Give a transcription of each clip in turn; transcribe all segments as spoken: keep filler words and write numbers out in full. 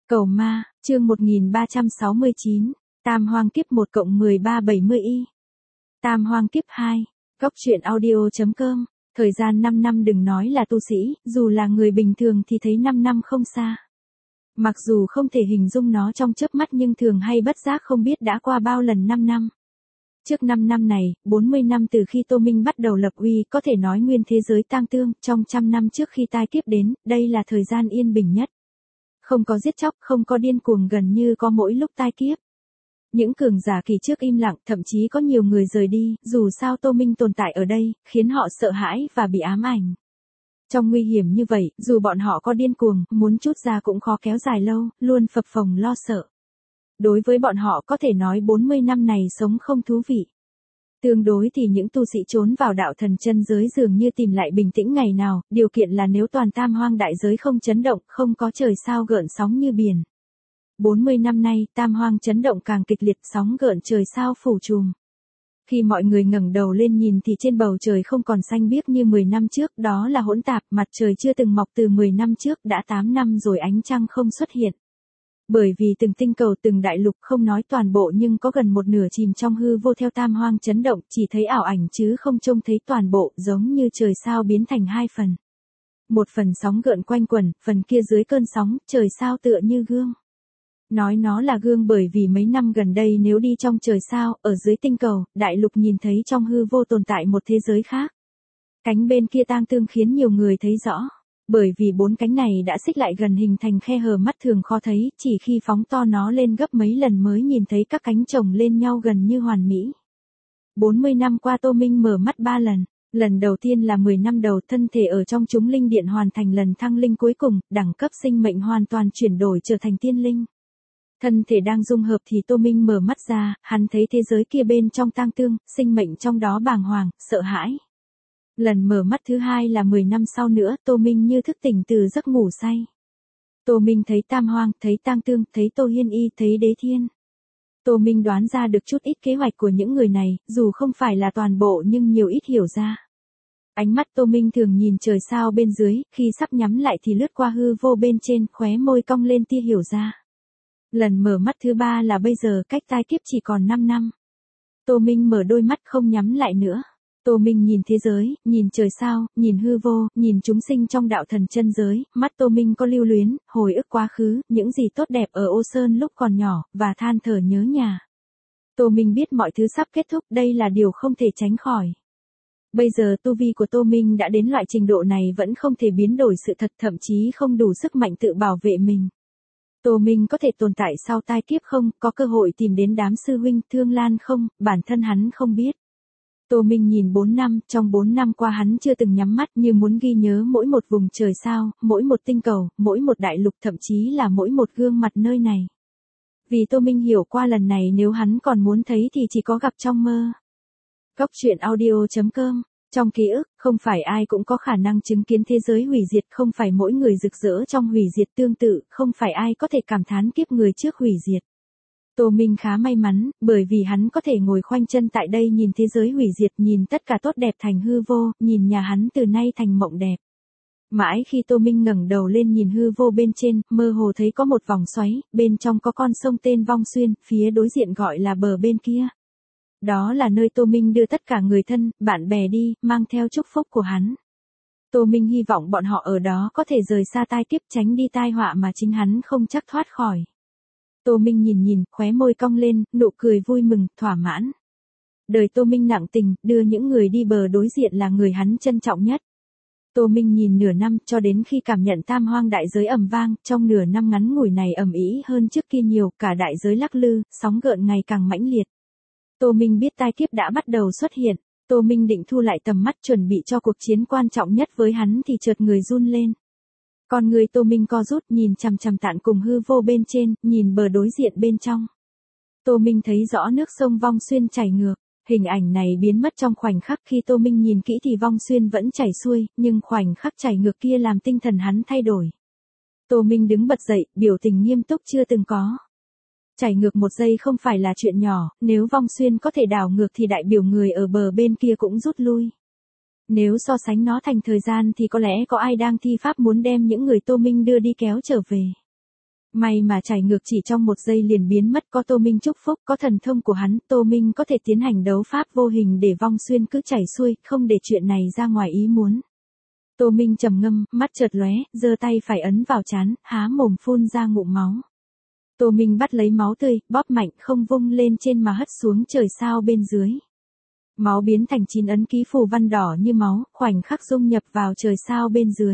Cầu ma, chương một nghìn ba trăm sáu mươi chín, Tam Hoang Kiếp một cộng mười ba bảy mươi y. Tam Hoang Kiếp hai, Góc truyện audio.com, thời gian năm năm đừng nói là tu sĩ, dù là người bình thường thì thấy năm năm không xa. Mặc dù không thể hình dung nó trong chớp mắt nhưng thường hay bất giác không biết đã qua bao lần năm năm. Trước năm năm này, bốn mươi năm từ khi Tô Minh bắt đầu lập uy, có thể nói nguyên thế giới tang thương, trong trăm năm trước khi tai kiếp đến, đây là thời gian yên bình nhất. Không có giết chóc, không có điên cuồng gần như có mỗi lúc tai kiếp. Những cường giả kỳ trước im lặng, thậm chí có nhiều người rời đi, dù sao Tô Minh tồn tại ở đây, khiến họ sợ hãi và bị ám ảnh. Trong nguy hiểm như vậy, dù bọn họ có điên cuồng, muốn trút ra cũng khó kéo dài lâu, luôn phập phồng lo sợ. Đối với bọn họ có thể nói bốn mươi năm này sống không thú vị. Tương đối thì những tu sĩ trốn vào đạo thần chân giới dường như tìm lại bình tĩnh ngày nào, điều kiện là nếu toàn tam hoang đại giới không chấn động, không có trời sao gợn sóng như biển. bốn mươi năm nay, tam hoang chấn động càng kịch liệt, sóng gợn trời sao phủ trùm. Khi mọi người ngẩng đầu lên nhìn thì trên bầu trời không còn xanh biếc như mười năm trước, đó là hỗn tạp, mặt trời chưa từng mọc từ mười năm trước, đã tám năm rồi ánh trăng không xuất hiện. Bởi vì từng tinh cầu từng đại lục không nói toàn bộ nhưng có gần một nửa chìm trong hư vô theo tam hoang chấn động, chỉ thấy ảo ảnh chứ không trông thấy toàn bộ, giống như trời sao biến thành hai phần. Một phần sóng gợn quanh quẩn, phần kia dưới cơn sóng, trời sao tựa như gương. Nói nó là gương bởi vì mấy năm gần đây nếu đi trong trời sao, ở dưới tinh cầu, đại lục nhìn thấy trong hư vô tồn tại một thế giới khác. Cánh bên kia tang thương khiến nhiều người thấy rõ. Bởi vì bốn cánh này đã xích lại gần hình thành khe hở mắt thường khó thấy, chỉ khi phóng to nó lên gấp mấy lần mới nhìn thấy các cánh chồng lên nhau gần như hoàn mỹ. bốn mươi năm qua Tô Minh mở mắt ba lần. Lần đầu tiên là mười năm đầu thân thể ở trong chúng linh điện hoàn thành lần thăng linh cuối cùng, đẳng cấp sinh mệnh hoàn toàn chuyển đổi trở thành tiên linh. Thân thể đang dung hợp thì Tô Minh mở mắt ra, hắn thấy thế giới kia bên trong tang thương, sinh mệnh trong đó bàng hoàng, sợ hãi. Lần mở mắt thứ hai là mười năm sau nữa, Tô Minh như thức tỉnh từ giấc ngủ say. Tô Minh thấy tam hoang, thấy tang thương, thấy Tô Hiên Y, thấy Đế Thiên. Tô Minh đoán ra được chút ít kế hoạch của những người này, dù không phải là toàn bộ nhưng nhiều ít hiểu ra. Ánh mắt Tô Minh thường nhìn trời sao bên dưới, khi sắp nhắm lại thì lướt qua hư vô bên trên, khóe môi cong lên tia hiểu ra. Lần mở mắt thứ ba là bây giờ, cách tai kiếp chỉ còn năm năm. Tô Minh mở đôi mắt không nhắm lại nữa. Tô Minh nhìn thế giới, nhìn trời sao, nhìn hư vô, nhìn chúng sinh trong đạo thần chân giới, mắt Tô Minh có lưu luyến, hồi ức quá khứ, những gì tốt đẹp ở Ô Sơn lúc còn nhỏ, và than thở nhớ nhà. Tô Minh biết mọi thứ sắp kết thúc, đây là điều không thể tránh khỏi. Bây giờ tu vi của Tô Minh đã đến loại trình độ này vẫn không thể biến đổi sự thật, thậm chí không đủ sức mạnh tự bảo vệ mình. Tô Minh có thể tồn tại sau tai kiếp không, có cơ hội tìm đến đám sư huynh Thương Lan không, bản thân hắn không biết. Tô Minh nhìn bốn năm, trong bốn năm qua hắn chưa từng nhắm mắt như muốn ghi nhớ mỗi một vùng trời sao, mỗi một tinh cầu, mỗi một đại lục, thậm chí là mỗi một gương mặt nơi này. Vì Tô Minh hiểu qua lần này nếu hắn còn muốn thấy thì chỉ có gặp trong mơ. Góc truyện audio.com, trong ký ức, không phải ai cũng có khả năng chứng kiến thế giới hủy diệt, không phải mỗi người rực rỡ trong hủy diệt tương tự, không phải ai có thể cảm thán kiếp người trước hủy diệt. Tô Minh khá may mắn, bởi vì hắn có thể ngồi khoanh chân tại đây nhìn thế giới hủy diệt, nhìn tất cả tốt đẹp thành hư vô, nhìn nhà hắn từ nay thành mộng đẹp. Mãi khi Tô Minh ngẩng đầu lên nhìn hư vô bên trên, mơ hồ thấy có một vòng xoáy, bên trong có con sông tên Vong Xuyên, phía đối diện gọi là bờ bên kia. Đó là nơi Tô Minh đưa tất cả người thân, bạn bè đi, mang theo chúc phúc của hắn. Tô Minh hy vọng bọn họ ở đó có thể rời xa tai kiếp, tránh đi tai họa mà chính hắn không chắc thoát khỏi. Tô Minh nhìn nhìn, khóe môi cong lên, nụ cười vui mừng, thỏa mãn. Đời Tô Minh nặng tình, đưa những người đi bờ đối diện là người hắn trân trọng nhất. Tô Minh nhìn nửa năm, cho đến khi cảm nhận tam hoang đại giới ầm vang, trong nửa năm ngắn ngủi này ầm ĩ hơn trước kia nhiều, cả đại giới lắc lư, sóng gợn ngày càng mãnh liệt. Tô Minh biết tai kiếp đã bắt đầu xuất hiện, Tô Minh định thu lại tầm mắt chuẩn bị cho cuộc chiến quan trọng nhất với hắn thì chợt người run lên. Con người Tô Minh co rút nhìn chằm chằm tạn cùng hư vô bên trên, nhìn bờ đối diện bên trong. Tô Minh thấy rõ nước sông Vong Xuyên chảy ngược, hình ảnh này biến mất trong khoảnh khắc khi Tô Minh nhìn kỹ thì Vong Xuyên vẫn chảy xuôi, nhưng khoảnh khắc chảy ngược kia làm tinh thần hắn thay đổi. Tô Minh đứng bật dậy, biểu tình nghiêm túc chưa từng có. Chảy ngược một giây không phải là chuyện nhỏ, nếu Vong Xuyên có thể đảo ngược thì đại biểu người ở bờ bên kia cũng rút lui. Nếu so sánh nó thành thời gian thì có lẽ có ai đang thi pháp muốn đem những người Tô Minh đưa đi kéo trở về. May mà trải ngược chỉ trong một giây liền biến mất, có Tô Minh chúc phúc, có thần thông của hắn, Tô Minh có thể tiến hành đấu pháp vô hình để vong xuyên cứ chảy xuôi, không để chuyện này ra ngoài ý muốn. Tô Minh trầm ngâm, mắt chợt lóe, giơ tay phải ấn vào trán, há mồm phun ra ngụm máu. Tô Minh bắt lấy máu tươi, bóp mạnh không vung lên trên mà hất xuống trời sao bên dưới. Máu biến thành chín ấn ký phù văn đỏ như máu, khoảnh khắc dung nhập vào trời sao bên dưới.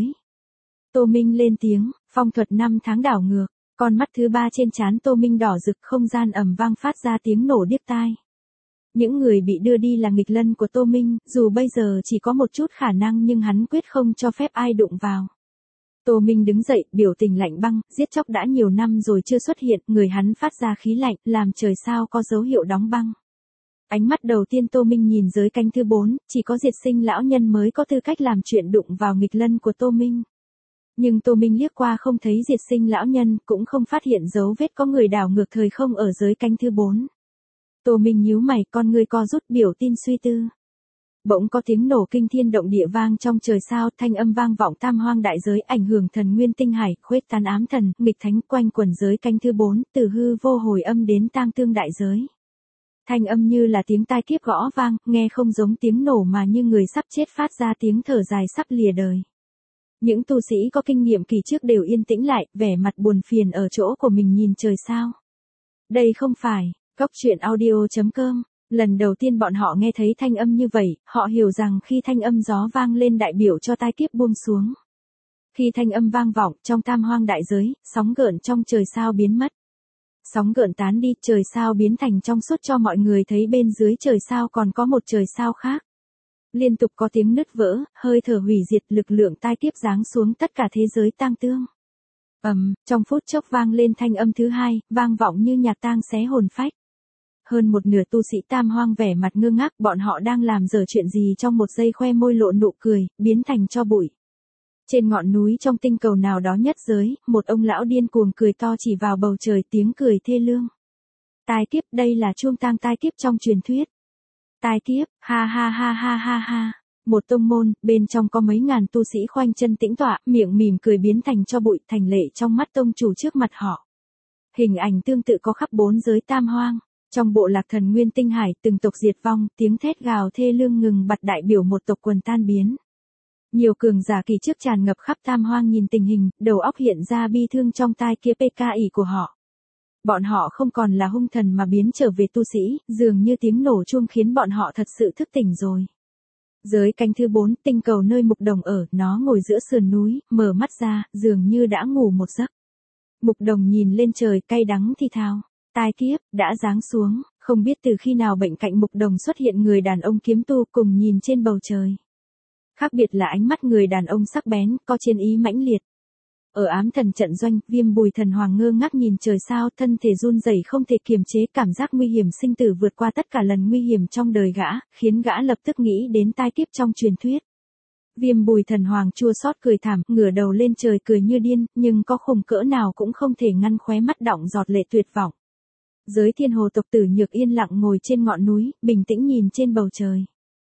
Tô Minh lên tiếng, phong thuật năm tháng đảo ngược, con mắt thứ ba trên trán Tô Minh đỏ rực, không gian ầm vang phát ra tiếng nổ điếc tai. Những người bị đưa đi là nghịch lân của Tô Minh, dù bây giờ chỉ có một chút khả năng nhưng hắn quyết không cho phép ai đụng vào. Tô Minh đứng dậy, biểu tình lạnh băng, giết chóc đã nhiều năm rồi chưa xuất hiện, người hắn phát ra khí lạnh, làm trời sao có dấu hiệu đóng băng. Ánh mắt đầu tiên Tô Minh nhìn giới canh thứ bốn, chỉ có diệt sinh lão nhân mới có tư cách làm chuyện đụng vào nghịch lân của Tô Minh. Nhưng Tô Minh liếc qua không thấy diệt sinh lão nhân, cũng không phát hiện dấu vết có người đảo ngược thời không ở giới canh thứ bốn. Tô Minh nhíu mày, con ngươi co rút, biểu tin suy tư. Bỗng có tiếng nổ kinh thiên động địa vang trong trời sao, thanh âm vang vọng tam hoang đại giới, ảnh hưởng thần nguyên tinh hải, khuếch tán ám thần, nghịch thánh quanh quần giới canh thứ bốn, từ hư vô hồi âm đến tang tương đại giới. Thanh âm như là tiếng tai kiếp gõ vang, nghe không giống tiếng nổ mà như người sắp chết phát ra tiếng thở dài sắp lìa đời. Những tu sĩ có kinh nghiệm kỳ trước đều yên tĩnh lại, vẻ mặt buồn phiền ở chỗ của mình nhìn trời sao. Đây không phải, Cốc truyện audio chấm com. Lần đầu tiên bọn họ nghe thấy thanh âm như vậy, họ hiểu rằng khi thanh âm gió vang lên đại biểu cho tai kiếp buông xuống. Khi thanh âm vang vọng trong tam hoang đại giới, sóng gợn trong trời sao biến mất. Sóng gợn tán đi, trời sao biến thành trong suốt cho mọi người thấy bên dưới trời sao còn có một trời sao khác. Liên tục có tiếng nứt vỡ, hơi thở hủy diệt, lực lượng tai kiếp giáng xuống tất cả thế giới tang tương. Ầm, um, trong phút chốc vang lên thanh âm thứ hai, vang vọng như nhạc tang xé hồn phách. Hơn một nửa tu sĩ tam hoang vẻ mặt ngơ ngác, bọn họ đang làm dở chuyện gì trong một giây khoe môi lộ nụ cười, biến thành tro bụi. Trên ngọn núi trong tinh cầu nào đó nhất giới, một ông lão điên cuồng cười to chỉ vào bầu trời, tiếng cười thê lương. Tai kiếp, đây là chuông tang tai kiếp trong truyền thuyết. Tai kiếp, ha ha ha ha ha ha. Một tông môn, bên trong có mấy ngàn tu sĩ khoanh chân tĩnh tọa, miệng mỉm cười biến thành tro bụi, thành lệ trong mắt tông chủ trước mặt họ. Hình ảnh tương tự có khắp bốn giới tam hoang. Trong bộ lạc thần nguyên tinh hải, từng tộc diệt vong, tiếng thét gào thê lương ngừng bặt đại biểu một tộc quần tan biến. Nhiều cường giả kỳ trước tràn ngập khắp tam hoang nhìn tình hình, đầu óc hiện ra bi thương trong tai kia pê ca ỉ của họ. Bọn họ không còn là hung thần mà biến trở về tu sĩ, dường như tiếng nổ chuông khiến bọn họ thật sự thức tỉnh rồi. Giới canh thứ bốn, tinh cầu nơi Mục Đồng ở, nó ngồi giữa sườn núi, mở mắt ra, dường như đã ngủ một giấc. Mục Đồng nhìn lên trời, cay đắng thì thào. Tai kiếp, đã giáng xuống, không biết từ khi nào bệnh cạnh Mục Đồng xuất hiện người đàn ông kiếm tu cùng nhìn trên bầu trời. Khác biệt là ánh mắt người đàn ông sắc bén, có chiến ý mãnh liệt. Ở ám thần trận doanh, Viêm Bùi Thần Hoàng ngơ ngác nhìn trời sao, thân thể run rẩy không thể kiềm chế, cảm giác nguy hiểm sinh tử vượt qua tất cả lần nguy hiểm trong đời gã, khiến gã lập tức nghĩ đến tai kiếp trong truyền thuyết. Viêm Bùi Thần Hoàng chua xót cười thảm, ngửa đầu lên trời cười như điên, nhưng có khủng cỡ nào cũng không thể ngăn khóe mắt đọng giọt lệ tuyệt vọng. Giới thiên hồ tộc Tử Nhược yên lặng ngồi trên ngọn núi, bình tĩnh nhìn trên bầu trời.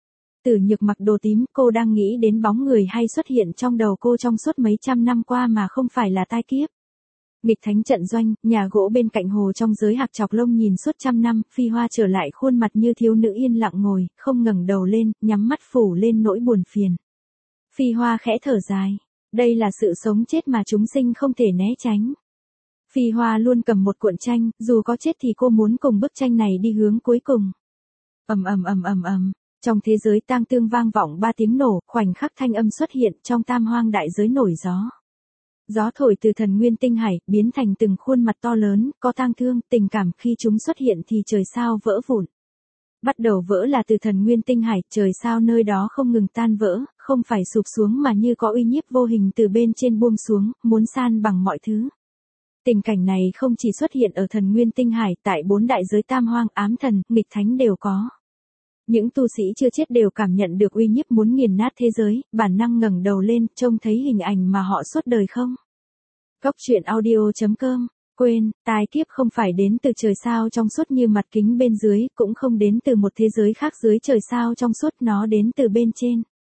Tử Nhược mặc đồ tím, cô đang nghĩ đến bóng người hay xuất hiện trong đầu cô trong suốt mấy trăm năm qua mà không phải là tai kiếp. Nghịch thánh trận doanh, nhà gỗ bên cạnh hồ trong giới hạc chọc lông nhìn suốt trăm năm, Phi Hoa trở lại khuôn mặt như thiếu nữ yên lặng ngồi, không ngẩng đầu lên, nhắm mắt phủ lên nỗi buồn phiền. Phi Hoa khẽ thở dài. Đây là sự sống chết mà chúng sinh không thể né tránh. Phi Hoa luôn cầm một cuộn tranh, dù có chết thì cô muốn cùng bức tranh này đi hướng cuối cùng. Ầm ầm ầm ầm ầm, trong thế giới tang tương vang vọng ba tiếng nổ, khoảnh khắc thanh âm xuất hiện trong tam hoang đại giới nổi gió. Gió thổi từ thần nguyên tinh hải, biến thành từng khuôn mặt to lớn, có tang thương, tình cảm, khi chúng xuất hiện thì trời sao vỡ vụn. Bắt đầu vỡ là từ thần nguyên tinh hải, trời sao nơi đó không ngừng tan vỡ, không phải sụp xuống mà như có uy nhiếp vô hình từ bên trên buông xuống, muốn san bằng mọi thứ. Tình cảnh này không chỉ xuất hiện ở thần nguyên tinh hải, tại bốn đại giới tam hoang, ám thần, nghịch thánh đều có. Những tu sĩ chưa chết đều cảm nhận được uy nhiếp muốn nghiền nát thế giới, bản năng ngẩng đầu lên, trông thấy hình ảnh mà họ suốt đời không. Cốc truyện audio chấm com. Quên, tai kiếp không phải đến từ trời sao trong suốt như mặt kính bên dưới, cũng không đến từ một thế giới khác dưới trời sao trong suốt, nó đến từ bên trên.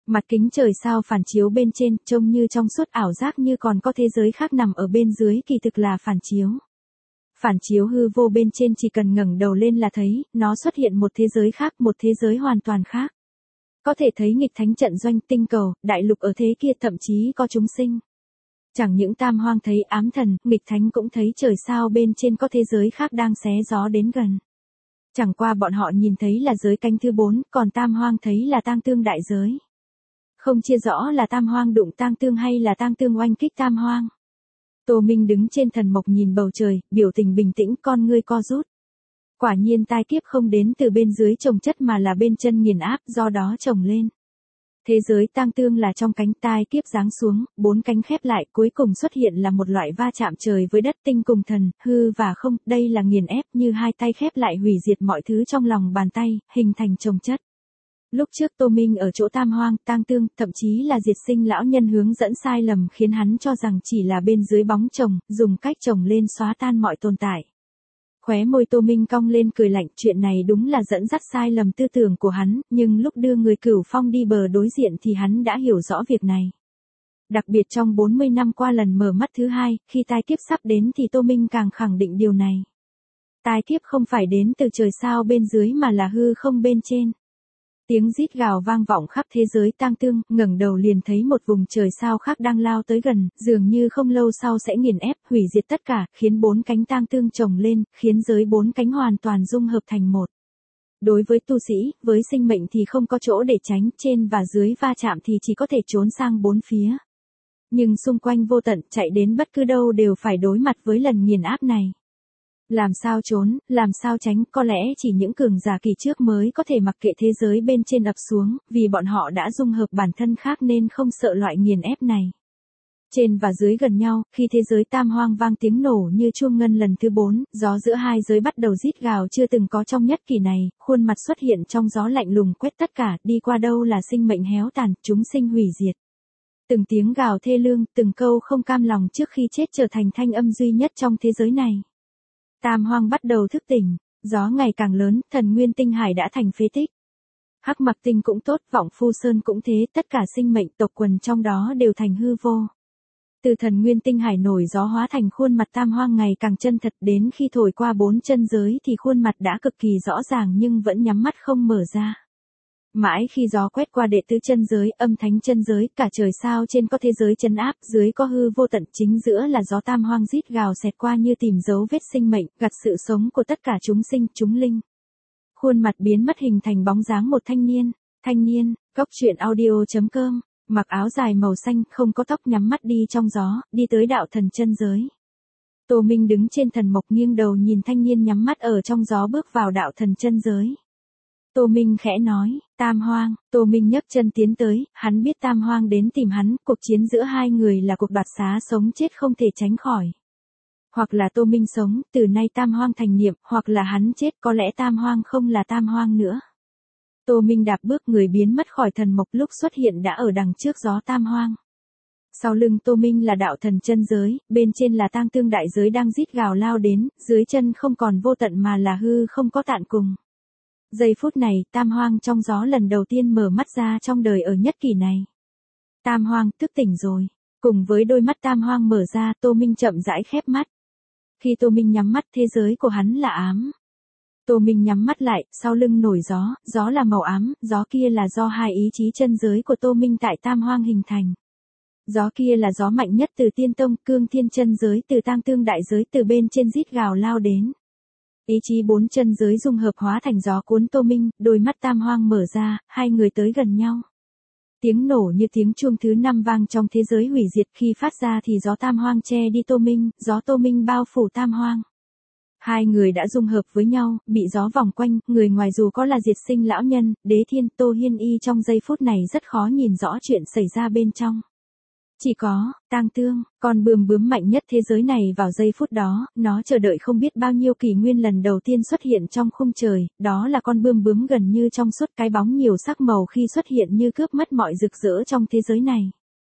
Mặt kính trời sao phản chiếu bên trên, trông như trong suốt ảo giác như còn có thế giới khác nằm ở bên dưới, kỳ thực là phản chiếu. Phản chiếu hư vô bên trên chỉ cần ngẩng đầu lên là thấy, nó xuất hiện một thế giới khác, một thế giới hoàn toàn khác. Có thể thấy nghịch thánh trận doanh, tinh cầu, đại lục ở thế kia, thậm chí có chúng sinh. Chẳng những Tam Hoang thấy ám thần, nghịch thánh cũng thấy trời sao bên trên có thế giới khác đang xé gió đến gần. Chẳng qua bọn họ nhìn thấy là giới canh thứ bốn, còn Tam Hoang thấy là tang tương đại giới. Không chia rõ là Tam Hoang đụng tang tương hay là tang tương oanh kích Tam Hoang. Tô Minh đứng trên thần mộc nhìn bầu trời, biểu tình bình tĩnh, con ngươi co rút. Quả nhiên tai kiếp không đến từ bên dưới chồng chất mà là bên chân nghiền áp, do đó chồng lên. Thế giới tang tương là trong cánh, tai kiếp giáng xuống, bốn cánh khép lại, cuối cùng xuất hiện là một loại va chạm trời với đất, tinh cùng thần, hư và không, đây là nghiền ép, như hai tay khép lại hủy diệt mọi thứ trong lòng bàn tay, hình thành chồng chất. Lúc trước Tô Minh ở chỗ Tam Hoang, tang tương, thậm chí là diệt sinh lão nhân hướng dẫn sai lầm khiến hắn cho rằng chỉ là bên dưới bóng chồng, dùng cách chồng lên xóa tan mọi tồn tại. Khóe môi Tô Minh cong lên cười lạnh, chuyện này đúng là dẫn dắt sai lầm tư tưởng của hắn, nhưng lúc đưa người Cửu Phong đi bờ đối diện thì hắn đã hiểu rõ việc này. Đặc biệt trong bốn mươi năm qua lần mở mắt thứ hai, khi tai kiếp sắp đến thì Tô Minh càng khẳng định điều này. Tai kiếp không phải đến từ trời sao bên dưới mà là hư không bên trên. Tiếng rít gào vang vọng khắp thế giới tang tương, ngẩng đầu liền thấy một vùng trời sao khác đang lao tới gần, dường như không lâu sau sẽ nghiền ép, hủy diệt tất cả, khiến bốn cánh tang tương chồng lên, khiến giới bốn cánh hoàn toàn dung hợp thành một. Đối với tu sĩ, với sinh mệnh thì không có chỗ để tránh, trên và dưới va chạm thì chỉ có thể trốn sang bốn phía. Nhưng xung quanh vô tận, chạy đến bất cứ đâu đều phải đối mặt với lần nghiền áp này. Làm sao trốn, làm sao tránh, có lẽ chỉ những cường giả kỳ trước mới có thể mặc kệ thế giới bên trên ập xuống, vì bọn họ đã dung hợp bản thân khác nên không sợ loại nghiền ép này. Trên và dưới gần nhau, khi thế giới Tam Hoang vang tiếng nổ như chuông ngân lần thứ bốn, gió giữa hai giới bắt đầu rít gào chưa từng có trong nhất kỷ này, khuôn mặt xuất hiện trong gió lạnh lùng quét tất cả, đi qua đâu là sinh mệnh héo tàn, chúng sinh hủy diệt. Từng tiếng gào thê lương, từng câu không cam lòng trước khi chết trở thành thanh âm duy nhất trong thế giới này. Tam Hoang bắt đầu thức tỉnh, gió ngày càng lớn, thần nguyên tinh hải đã thành phế tích. Hắc Mặc Tinh cũng tốt, Vọng Phu Sơn cũng thế, tất cả sinh mệnh tộc quần trong đó đều thành hư vô. Từ thần nguyên tinh hải nổi gió hóa thành khuôn mặt Tam Hoang ngày càng chân thật, đến khi thổi qua bốn chân giới thì khuôn mặt đã cực kỳ rõ ràng nhưng vẫn nhắm mắt không mở ra. Mãi khi gió quét qua đệ tứ chân giới, âm thánh chân giới, cả trời sao trên có thế giới trấn áp, dưới có hư vô tận, chính giữa là gió Tam Hoang rít gào xẹt qua như tìm dấu vết sinh mệnh, gặt sự sống của tất cả chúng sinh, chúng linh. Khuôn mặt biến mất hình thành bóng dáng một thanh niên, thanh niên, góc truyện audio chấm com, mặc áo dài màu xanh, không có tóc, nhắm mắt đi trong gió, đi tới đạo thần chân giới. Tô Minh đứng trên thần mộc nghiêng đầu nhìn thanh niên nhắm mắt ở trong gió bước vào đạo thần chân giới. Tô Minh khẽ nói, Tam Hoang, Tô Minh nhấc chân tiến tới, hắn biết Tam Hoang đến tìm hắn, cuộc chiến giữa hai người là cuộc đoạt xá sống chết không thể tránh khỏi. Hoặc là Tô Minh sống, từ nay Tam Hoang thành niệm, hoặc là hắn chết, có lẽ Tam Hoang không là Tam Hoang nữa. Tô Minh đạp bước người biến mất khỏi thần mộc, lúc xuất hiện đã ở đằng trước gió Tam Hoang. Sau lưng Tô Minh là đạo thần chân giới, bên trên là tang tương đại giới đang rít gào lao đến, dưới chân không còn vô tận mà là hư không có tạn cùng. Giây phút này, Tam Hoang trong gió lần đầu tiên mở mắt ra trong đời ở nhất kỷ này. Tam Hoang, thức tỉnh rồi. Cùng với đôi mắt Tam Hoang mở ra, Tô Minh chậm rãi khép mắt. Khi Tô Minh nhắm mắt, thế giới của hắn là ám. Tô Minh nhắm mắt lại, sau lưng nổi gió, gió là màu ám, gió kia là do hai ý chí chân giới của Tô Minh tại Tam Hoang hình thành. Gió kia là gió mạnh nhất từ Tiên Tông, Cương Thiên chân giới, từ tang tương đại giới, từ bên trên rít gào lao đến. Ý chí bốn chân giới dung hợp hóa thành gió cuốn Tô Minh, đôi mắt Tam Hoang mở ra, hai người tới gần nhau. Tiếng nổ như tiếng chuông thứ năm vang trong thế giới hủy diệt, khi phát ra thì gió Tam Hoang che đi Tô Minh, gió Tô Minh bao phủ Tam Hoang. Hai người đã dung hợp với nhau, bị gió vòng quanh, người ngoài dù có là diệt sinh lão nhân, Đế Thiên, Tô Hiên Y trong giây phút này rất khó nhìn rõ chuyện xảy ra bên trong. Chỉ có, tang tương, con bươm bướm mạnh nhất thế giới này vào giây phút đó, nó chờ đợi không biết bao nhiêu kỷ nguyên lần đầu tiên xuất hiện trong khung trời, đó là con bươm bướm gần như trong suốt, cái bóng nhiều sắc màu khi xuất hiện như cướp mất mọi rực rỡ trong thế giới này.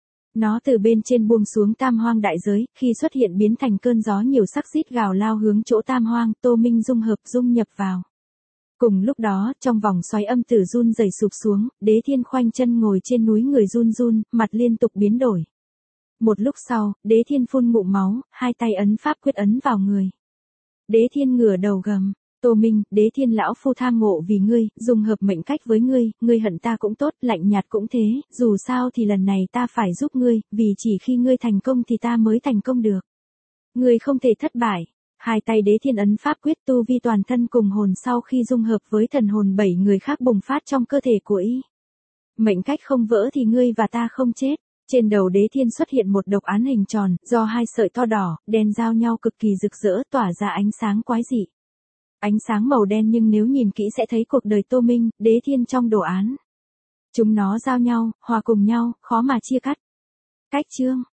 Nó từ bên trên buông xuống Tam Hoang đại giới, khi xuất hiện biến thành cơn gió nhiều sắc rít gào lao hướng chỗ Tam Hoang, Tô Minh dung hợp dung nhập vào. Cùng lúc đó, trong vòng xoáy âm tử run rẩy sụp xuống, Đế Thiên khoanh chân ngồi trên núi người run run, mặt liên tục biến đổi. Một lúc sau, Đế Thiên phun ngụm máu, hai tay ấn pháp quyết ấn vào người. Đế Thiên ngửa đầu gầm, Tô Minh, Đế Thiên lão phu tham ngộ vì ngươi, dùng hợp mệnh cách với ngươi, ngươi hận ta cũng tốt, lạnh nhạt cũng thế, dù sao thì lần này ta phải giúp ngươi, vì chỉ khi ngươi thành công thì ta mới thành công được. Ngươi không thể thất bại. Hai tay Đế Thiên ấn pháp quyết tu vi toàn thân cùng hồn sau khi dung hợp với thần hồn bảy người khác bùng phát trong cơ thể của y. Mệnh cách không vỡ thì ngươi và ta không chết. Trên đầu Đế Thiên xuất hiện một độc án hình tròn, do hai sợi to đỏ, đen giao nhau cực kỳ rực rỡ tỏa ra ánh sáng quái dị. Ánh sáng màu đen nhưng nếu nhìn kỹ sẽ thấy cuộc đời Tô Minh, Đế Thiên trong đồ án. Chúng nó giao nhau, hòa cùng nhau, khó mà chia cắt. Cách chương